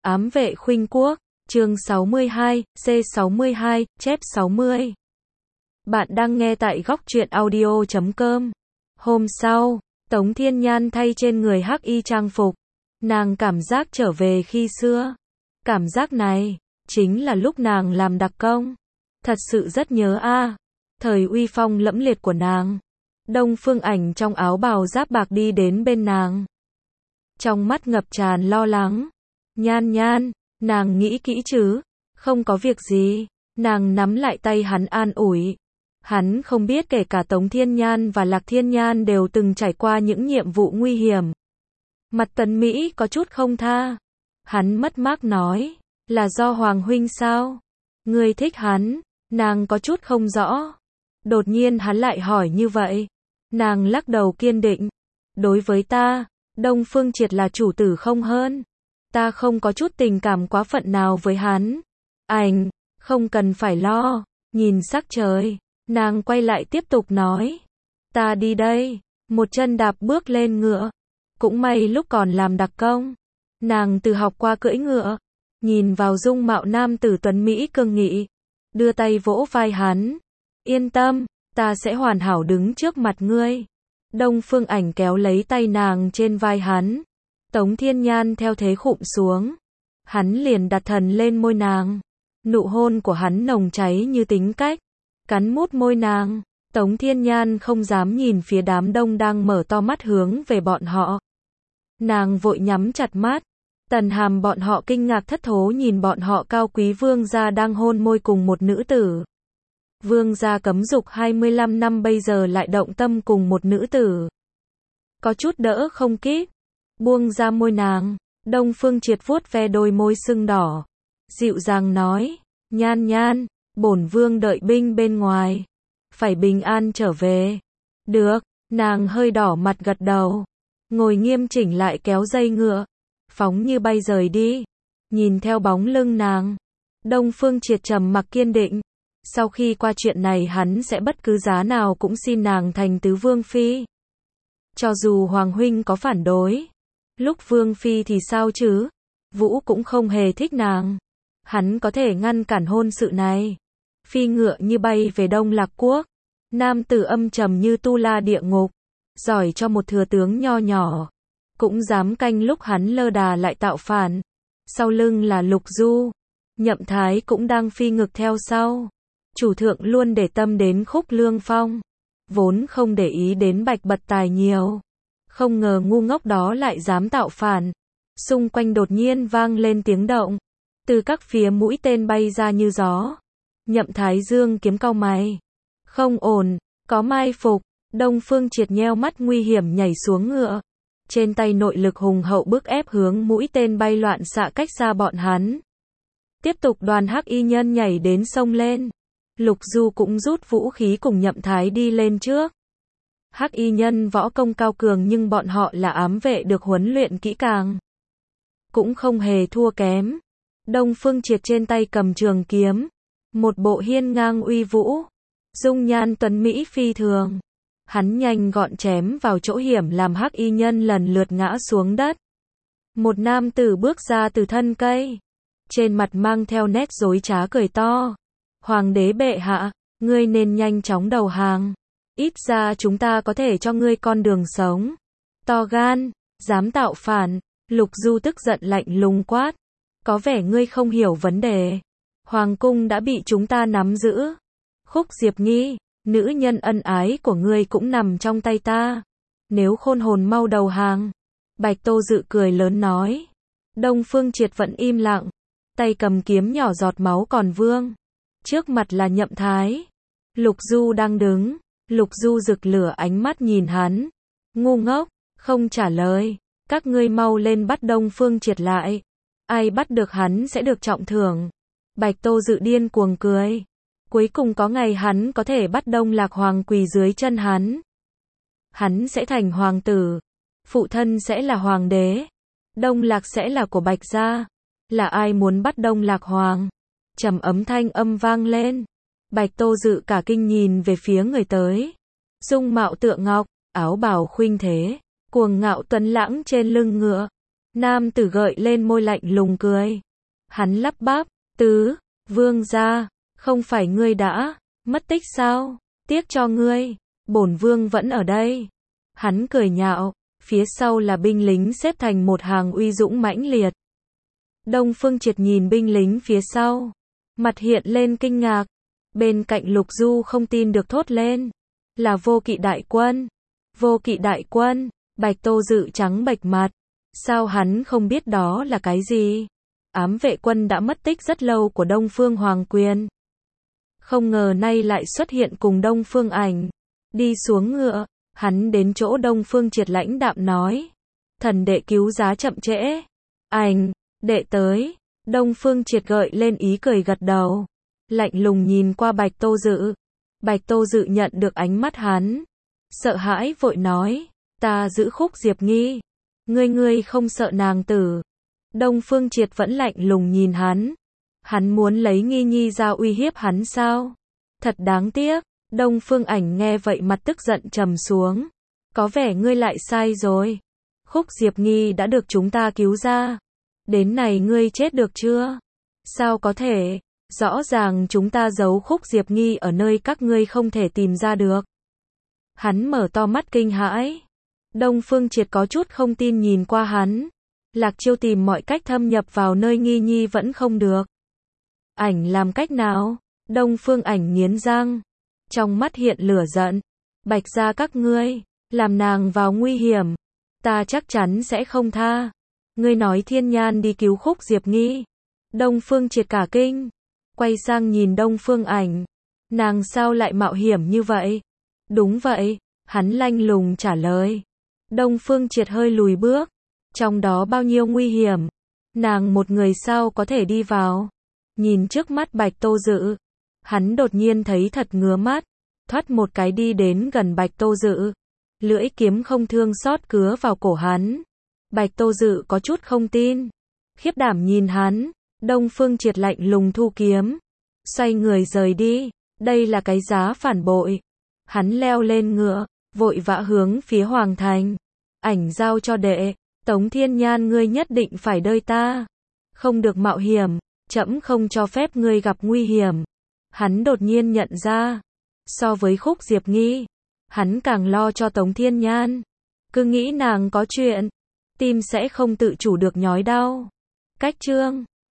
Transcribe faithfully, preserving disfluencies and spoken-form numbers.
Ám vệ khuynh quốc, chương sáu mươi hai, C sáu mươi hai, chép sáu mươi. Bạn đang nghe tại góc truyện audio chấm com. Hôm sau, Tống Thiên Nhan thay trên người hắc y trang phục. Nàng cảm giác trở về khi xưa. Cảm giác này, chính là lúc nàng làm đặc công. Thật sự rất nhớ a, thời uy phong lẫm liệt của nàng. Đông Phương Ảnh trong áo bào giáp bạc đi đến bên nàng. Trong mắt ngập tràn lo lắng. Nhan Nhan, nàng nghĩ kỹ chứ? Không có việc gì. Nàng nắm lại tay hắn an ủi. Hắn không biết kể cả Tống Thiên Nhan và Lạc Thiên Nhan đều từng trải qua những nhiệm vụ nguy hiểm. Mặt Tần Mỹ có chút không tha. Hắn mất mát nói, là do Hoàng huynh sao? Ngươi thích hắn? Nàng có chút không rõ. Đột nhiên hắn lại hỏi như vậy. Nàng lắc đầu kiên định. Đối với ta, Đông Phương Triệt là chủ tử không hơn. Ta không có chút tình cảm quá phận nào với hắn. Ảnh, không cần phải lo. Nhìn sắc trời, nàng quay lại tiếp tục nói. Ta đi đây. Một chân đạp bước lên ngựa. Cũng may lúc còn làm đặc công, nàng từ học qua cưỡi ngựa. Nhìn vào dung mạo nam tử tuấn Mỹ cương nghị. Đưa tay vỗ vai hắn. Yên tâm, ta sẽ hoàn hảo đứng trước mặt ngươi. Đông Phương Ảnh kéo lấy tay nàng trên vai hắn. Tống Thiên Nhan theo thế khụm xuống. Hắn liền đặt thần lên môi nàng. Nụ hôn của hắn nồng cháy như tính cách. Cắn mút môi nàng. Tống Thiên Nhan không dám nhìn phía đám đông đang mở to mắt hướng về bọn họ. Nàng vội nhắm chặt mắt. Tần Hàm bọn họ kinh ngạc thất thố nhìn bọn họ cao quý vương gia đang hôn môi cùng một nữ tử. Vương gia cấm dục hai mươi lăm năm bây giờ lại động tâm cùng một nữ tử. Có chút đỡ không kịp. Buông ra môi nàng. Đông Phương Triệt vuốt ve đôi môi sưng đỏ. Dịu dàng nói. Nhan Nhan, bổn vương đợi binh bên ngoài. Phải bình an trở về. Được, nàng hơi đỏ mặt gật đầu. Ngồi nghiêm chỉnh lại kéo dây ngựa. Phóng như bay rời đi. Nhìn theo bóng lưng nàng. Đông Phương Triệt trầm mặc kiên định. Sau khi qua chuyện này hắn sẽ bất cứ giá nào cũng xin nàng thành tứ vương phi. Cho dù Hoàng huynh có phản đối. Lúc vương phi thì sao chứ? Vũ cũng không hề thích nàng. Hắn có thể ngăn cản hôn sự này. Phi ngựa như bay về Đông Lạc Quốc. Nam tử âm trầm như tu la địa ngục. Giỏi cho một thừa tướng nho nhỏ. Cũng dám canh lúc hắn lơ đà lại tạo phản. Sau lưng là Lục Du. Nhậm Thái cũng đang phi ngực theo sau. Chủ thượng luôn để tâm đến Khúc Lương Phong. Vốn không để ý đến Bạch Bật Tài nhiều. Không ngờ ngu ngốc đó lại dám tạo phản. Xung quanh đột nhiên vang lên tiếng động. Từ các phía mũi tên bay ra như gió. Nhậm Thái Dương kiếm cau mày. Không ổn, có mai phục. Đông Phương Triệt nheo mắt nguy hiểm nhảy xuống ngựa. Trên tay nội lực hùng hậu bức ép hướng mũi tên bay loạn xạ cách xa bọn hắn. Tiếp tục đoàn hắc y nhân nhảy đến sông lên. Lục Du cũng rút vũ khí cùng Nhậm Thái đi lên trước. Hắc y nhân võ công cao cường nhưng bọn họ là ám vệ được huấn luyện kỹ càng. Cũng không hề thua kém. Đông Phương Triệt trên tay cầm trường kiếm. Một bộ hiên ngang uy vũ. Dung nhan tuấn Mỹ phi thường. Hắn nhanh gọn chém vào chỗ hiểm làm hắc y nhân lần lượt ngã xuống đất. Một nam tử bước ra từ thân cây. Trên mặt mang theo nét dối trá cười to. Hoàng đế bệ hạ, ngươi nên nhanh chóng đầu hàng. Ít ra chúng ta có thể cho ngươi con đường sống. To gan, dám tạo phản. Lục Du tức giận lạnh lùng quát. Có vẻ ngươi không hiểu vấn đề. Hoàng cung đã bị chúng ta nắm giữ. Khúc Diệp Nghi, nữ nhân ân ái của ngươi cũng nằm trong tay ta. Nếu khôn hồn mau đầu hàng. Bạch Tô Dự cười lớn nói. Đông Phương Triệt vẫn im lặng. Tay cầm kiếm nhỏ giọt máu còn vương. Trước mặt là Nhậm Thái. Lục Du đang đứng. Lục Du rực lửa ánh mắt nhìn hắn. Ngu ngốc, không trả lời. Các ngươi mau lên bắt Đông Phương Triệt lại. Ai bắt được hắn sẽ được trọng thưởng. Bạch Tô Dự điên cuồng cười. Cuối cùng có ngày hắn có thể bắt Đông Lạc Hoàng quỳ dưới chân hắn. Hắn sẽ thành hoàng tử. Phụ thân sẽ là hoàng đế. Đông Lạc sẽ là của Bạch gia. Là ai muốn bắt Đông Lạc Hoàng? Trầm ấm thanh âm vang lên. Bạch Tô Dự cả kinh nhìn về phía người tới. Dung mạo tựa ngọc, áo bào khuynh thế, cuồng ngạo tuấn lãng trên lưng ngựa. Nam tử gợi lên môi lạnh lùng cười. Hắn lắp bắp, tứ, vương gia, không phải ngươi đã mất tích sao? Tiếc cho ngươi, bổn vương vẫn ở đây. Hắn cười nhạo, phía sau là binh lính xếp thành một hàng uy dũng mãnh liệt. Đông Phương Triệt nhìn binh lính phía sau, mặt hiện lên kinh ngạc. Bên cạnh Lục Du không tin được thốt lên, là Vô Kỵ đại quân. Vô Kỵ đại quân, Bạch Tô Dự trắng bệch mặt, sao hắn không biết đó là cái gì? Ám vệ quân đã mất tích rất lâu của Đông Phương Hoàng Quyền. Không ngờ nay lại xuất hiện cùng Đông Phương Ảnh. Đi xuống ngựa, hắn đến chỗ Đông Phương Triệt lãnh đạm nói, thần đệ cứu giá chậm trễ. Ảnh, đệ tới. Đông Phương Triệt gợi lên ý cười gật đầu, lạnh lùng nhìn qua Bạch Tô Dự. Bạch Tô Dự nhận được ánh mắt hắn, sợ hãi vội nói, ta giữ Khúc Diệp Nghi, ngươi ngươi không sợ nàng tử. Đông Phương Triệt vẫn lạnh lùng nhìn hắn, hắn muốn lấy Nghi Nhi ra uy hiếp hắn sao? Thật đáng tiếc. Đông Phương Ảnh nghe vậy mặt tức giận trầm xuống, có vẻ ngươi lại sai rồi. Khúc Diệp Nghi đã được chúng ta cứu ra, đến này ngươi chết được chưa? Sao có thể? Rõ ràng chúng ta giấu Khúc Diệp Nghi ở nơi các ngươi không thể tìm ra được. Hắn mở to mắt kinh hãi. Đông Phương Triệt có chút không tin nhìn qua hắn. Lạc Chiêu tìm mọi cách thâm nhập vào nơi Nghi Nhi vẫn không được. Ảnh làm cách nào? Đông Phương Ảnh nghiến răng, trong mắt hiện lửa giận. Bạch gia các ngươi, làm nàng vào nguy hiểm, ta chắc chắn sẽ không tha. Ngươi nói Thiên Nhan đi cứu Khúc Diệp Nghi. Đông Phương Triệt cả kinh, quay sang nhìn Đông Phương Ảnh. Nàng sao lại mạo hiểm như vậy? Đúng vậy, hắn lanh lùng trả lời. Đông Phương Triệt hơi lùi bước. Trong đó bao nhiêu nguy hiểm? Nàng một người sao có thể đi vào? Nhìn trước mắt Bạch Tô Dự, hắn đột nhiên thấy thật ngứa mắt, thoát một cái đi đến gần Bạch Tô Dự. Lưỡi kiếm không thương xót cứa vào cổ hắn. Bạch Tô Dự có chút không tin, khiếp đảm nhìn hắn. Đông Phương Triệt lạnh lùng thu kiếm, xoay người rời đi. Đây là cái giá phản bội. Hắn leo lên ngựa, vội vã hướng phía Hoàng Thành. Ảnh giao cho đệ, Tống Thiên Nhan ngươi nhất định phải đợi ta, không được mạo hiểm, trẫm không cho phép ngươi gặp nguy hiểm. Hắn đột nhiên nhận ra, so với Khúc Diệp Nghi, hắn càng lo cho Tống Thiên Nhan. Cứ nghĩ nàng có chuyện, tim sẽ không tự chủ được nhói đau. Cách chương